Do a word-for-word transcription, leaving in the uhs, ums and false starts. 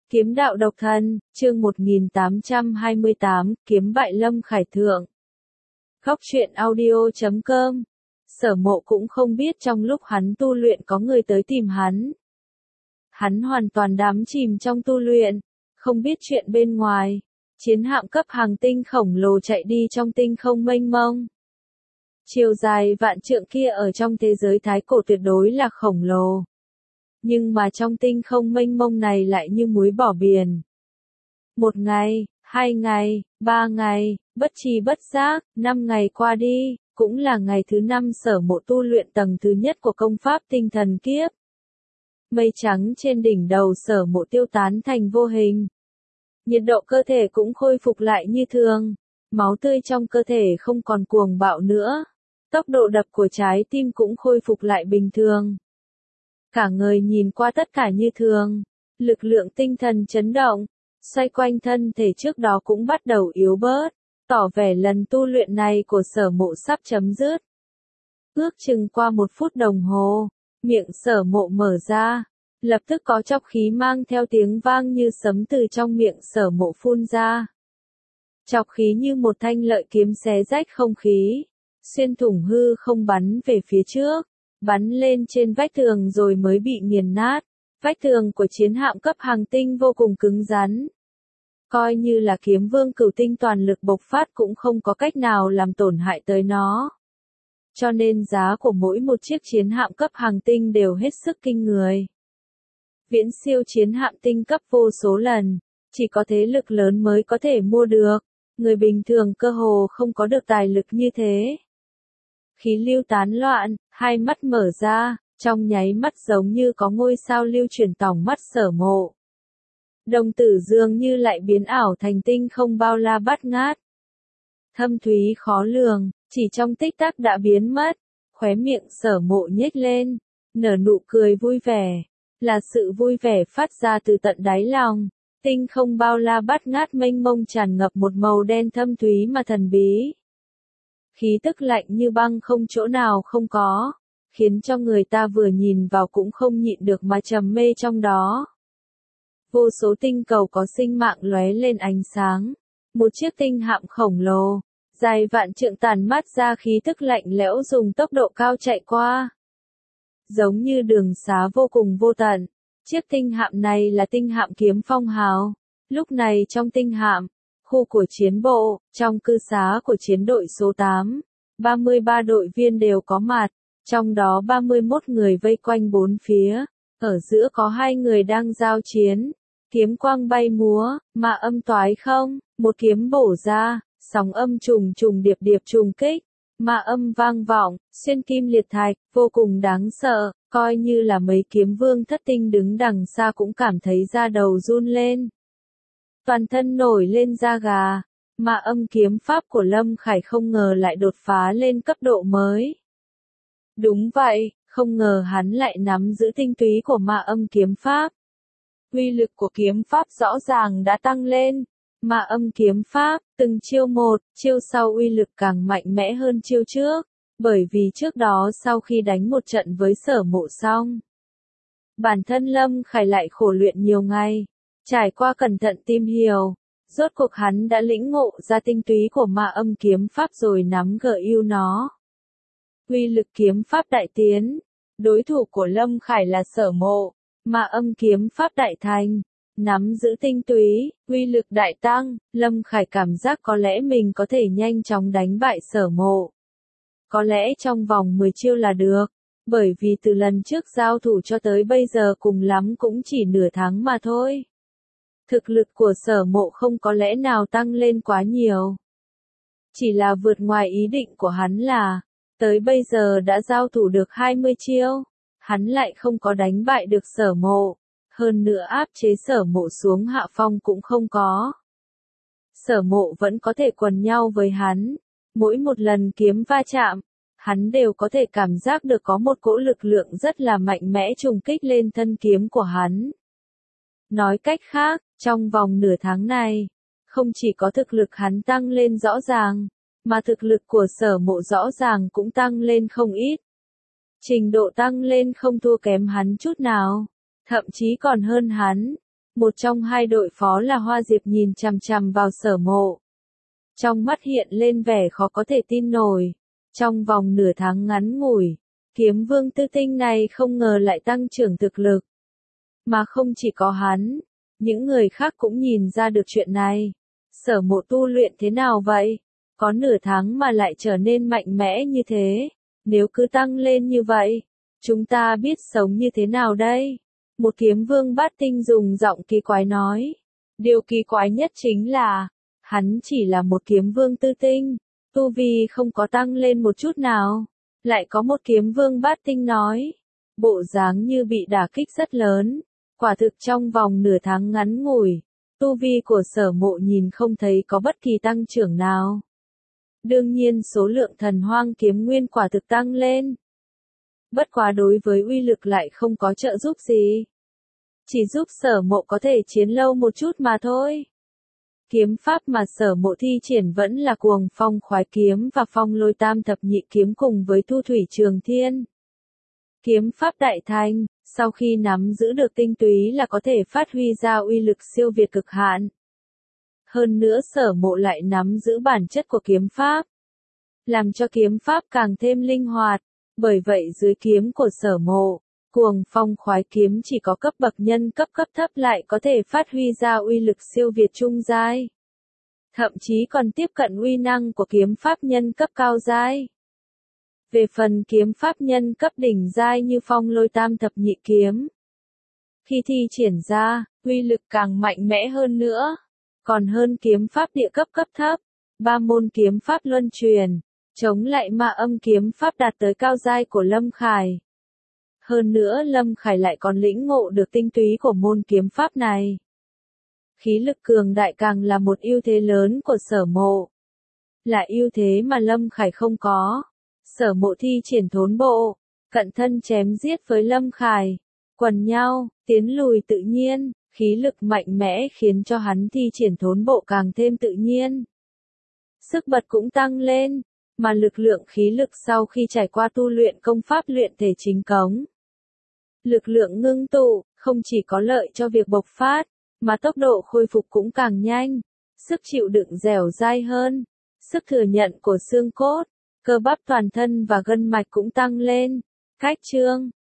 Kiếm đạo độc thân, chương một nghìn tám trăm hai mươi tám, kiếm bại Lâm Khải thượng. Góc truyện audio chấm com. Sở Mộ cũng không biết trong lúc hắn tu luyện có người tới tìm hắn. Hắn hoàn toàn đắm chìm trong tu luyện, không biết chuyện bên ngoài. Chiến hạm cấp hàng tinh khổng lồ chạy đi trong tinh không mênh mông. Chiều dài vạn trượng kia ở trong thế giới thái cổ tuyệt đối là khổng lồ. Nhưng mà trong tinh không mênh mông này lại như muối bỏ biển. Một ngày, hai ngày, ba ngày, bất tri bất giác, năm ngày qua đi, cũng là ngày thứ năm Sở Mộ tu luyện tầng thứ nhất của công pháp tinh thần kiếp. Mây trắng trên đỉnh đầu Sở Mộ tiêu tán thành vô hình. Nhiệt độ cơ thể cũng khôi phục lại như thường. Máu tươi trong cơ thể không còn cuồng bạo nữa. Tốc độ đập của trái tim cũng khôi phục lại bình thường. Cả người nhìn qua tất cả như thường. Lực lượng tinh thần chấn động. Xoay quanh thân thể trước đó cũng bắt đầu yếu bớt. Tỏ vẻ lần tu luyện này của Sở Mộ sắp chấm dứt. Ước chừng qua một phút đồng hồ. Miệng Sở Mộ mở ra. Lập tức có chọc khí mang theo tiếng vang như sấm từ trong miệng Sở Mộ phun ra. Chọc khí như một thanh lợi kiếm xé rách không khí. Xuyên thủng hư không bắn về phía trước. Bắn lên trên vách tường rồi mới bị nghiền nát. Vách tường của chiến hạm cấp hàng tinh vô cùng cứng rắn. Coi như là kiếm vương cửu tinh toàn lực bộc phát cũng không có cách nào làm tổn hại tới nó. Cho nên giá của mỗi một chiếc chiến hạm cấp hàng tinh đều hết sức kinh người. Viễn siêu chiến hạm tinh cấp vô số lần, chỉ có thế lực lớn mới có thể mua được. Người bình thường cơ hồ không có được tài lực như thế. Khí lưu tán loạn, hai mắt mở ra, trong nháy mắt giống như có ngôi sao lưu chuyển tỏng mắt Sở Mộ. Đồng tử dường như lại biến ảo thành tinh không bao la bát ngát. Thâm thúy khó lường, chỉ trong tích tắc đã biến mất, khóe miệng Sở Mộ nhếch lên, nở nụ cười vui vẻ, là sự vui vẻ phát ra từ tận đáy lòng. Tinh không bao la bát ngát mênh mông tràn ngập một màu đen thâm thúy mà thần bí. Khí tức lạnh như băng không chỗ nào không có, khiến cho người ta vừa nhìn vào cũng không nhịn được mà trầm mê trong đó. Vô số tinh cầu có sinh mạng lóe lên ánh sáng. Một chiếc tinh hạm khổng lồ, dài vạn trượng tản mát ra khí tức lạnh lẽo dùng tốc độ cao chạy qua. Giống như đường xá vô cùng vô tận. Chiếc tinh hạm này là tinh hạm Kiếm Phong Hào. Lúc này trong tinh hạm, khu của chiến bộ, trong cư xá của chiến đội số tám, ba mươi ba đội viên đều có mặt, trong đó ba mươi mốt người vây quanh bốn phía, ở giữa có hai người đang giao chiến, kiếm quang bay múa, mà âm toái không, một kiếm bổ ra, sóng âm trùng trùng điệp điệp trùng kích, mà âm vang vọng, xuyên kim liệt thạch, vô cùng đáng sợ, coi như là mấy kiếm vương thất tinh đứng đằng xa cũng cảm thấy da đầu run lên. Toàn thân nổi lên da gà, mà âm kiếm pháp của Lâm Khải không ngờ lại đột phá lên cấp độ mới. Đúng vậy, không ngờ hắn lại nắm giữ tinh túy của ma âm kiếm pháp. Uy lực của kiếm pháp rõ ràng đã tăng lên. Ma âm kiếm pháp, từng chiêu một, chiêu sau uy lực càng mạnh mẽ hơn chiêu trước, bởi vì trước đó sau khi đánh một trận với Sở Mộ xong, bản thân Lâm Khải lại khổ luyện nhiều ngày. Trải qua cẩn thận tìm hiểu, rốt cuộc hắn đã lĩnh ngộ ra tinh túy của ma âm kiếm pháp rồi nắm gờ yêu nó. Uy lực kiếm pháp đại tiến, đối thủ của Lâm Khải là Sở Mộ, ma âm kiếm pháp đại thành, nắm giữ tinh túy, uy lực đại tăng, Lâm Khải cảm giác có lẽ mình có thể nhanh chóng đánh bại Sở Mộ. Có lẽ trong vòng mười chiêu là được, bởi vì từ lần trước giao thủ cho tới bây giờ cùng lắm cũng chỉ nửa tháng mà thôi. Thực lực của Sở Mộ không có lẽ nào tăng lên quá nhiều. Chỉ là vượt ngoài ý định của hắn là, tới bây giờ đã giao thủ được hai mươi chiêu, hắn lại không có đánh bại được Sở Mộ, hơn nữa áp chế Sở Mộ xuống hạ phong cũng không có. Sở Mộ vẫn có thể quần nhau với hắn, mỗi một lần kiếm va chạm, hắn đều có thể cảm giác được có một cỗ lực lượng rất là mạnh mẽ trùng kích lên thân kiếm của hắn. Nói cách khác, trong vòng nửa tháng này, không chỉ có thực lực hắn tăng lên rõ ràng, mà thực lực của Sở Mộ rõ ràng cũng tăng lên không ít. Trình độ tăng lên không thua kém hắn chút nào, thậm chí còn hơn hắn. Một trong hai đội phó là Hoa Diệp nhìn chằm chằm vào Sở Mộ. Trong mắt hiện lên vẻ khó có thể tin nổi. Trong vòng nửa tháng ngắn ngủi, Kiếm Vương Tư Tinh này không ngờ lại tăng trưởng thực lực. Mà không chỉ có hắn, những người khác cũng nhìn ra được chuyện này. Sở Mộ tu luyện thế nào vậy? Có nửa tháng mà lại trở nên mạnh mẽ như thế. Nếu cứ tăng lên như vậy, chúng ta biết sống như thế nào đây? Một kiếm vương bát tinh dùng giọng kỳ quái nói. Điều kỳ quái nhất chính là, hắn chỉ là một kiếm vương tư tinh, tu vi không có tăng lên một chút nào. Lại có một kiếm vương bát tinh nói, bộ dáng như bị đả kích rất lớn. Quả thực trong vòng nửa tháng ngắn ngủi, tu vi của Sở Mộ nhìn không thấy có bất kỳ tăng trưởng nào. Đương nhiên số lượng thần hoang kiếm nguyên quả thực tăng lên. Bất quá đối với uy lực lại không có trợ giúp gì. Chỉ giúp Sở Mộ có thể chiến lâu một chút mà thôi. Kiếm pháp mà Sở Mộ thi triển vẫn là Cuồng Phong Khoái kiếm và Phong Lôi Tam Thập Nhị kiếm cùng với Thu Thủy Trường Thiên. Kiếm pháp đại thành, sau khi nắm giữ được tinh túy là có thể phát huy ra uy lực siêu việt cực hạn. Hơn nữa Sở Mộ lại nắm giữ bản chất của kiếm pháp, làm cho kiếm pháp càng thêm linh hoạt. Bởi vậy dưới kiếm của Sở Mộ, Cuồng Phong Khoái kiếm chỉ có cấp bậc nhân cấp cấp thấp lại có thể phát huy ra uy lực siêu việt trung giai. Thậm chí còn tiếp cận uy năng của kiếm pháp nhân cấp cao giai. Về phần kiếm pháp nhân cấp đỉnh giai như Phong Lôi Tam Thập Nhị kiếm, khi thi triển ra, uy lực càng mạnh mẽ hơn nữa, còn hơn kiếm pháp địa cấp cấp thấp. Ba môn kiếm pháp luân truyền, chống lại ma âm kiếm pháp đạt tới cao giai của Lâm Khải. Hơn nữa Lâm Khải lại còn lĩnh ngộ được tinh túy của môn kiếm pháp này. Khí lực cường đại càng là một ưu thế lớn của Sở Mộ. Là ưu thế mà Lâm Khải không có. Sở Mộ thi triển thốn bộ, cận thân chém giết với Lâm Khải, quần nhau, tiến lùi tự nhiên, khí lực mạnh mẽ khiến cho hắn thi triển thốn bộ càng thêm tự nhiên. Sức bật cũng tăng lên, mà lực lượng khí lực sau khi trải qua tu luyện công pháp luyện thể chính cống. Lực lượng ngưng tụ, không chỉ có lợi cho việc bộc phát, mà tốc độ khôi phục cũng càng nhanh, sức chịu đựng dẻo dai hơn, sức thừa nhận của xương cốt, cơ bắp toàn thân và gân mạch cũng tăng lên. Cách chương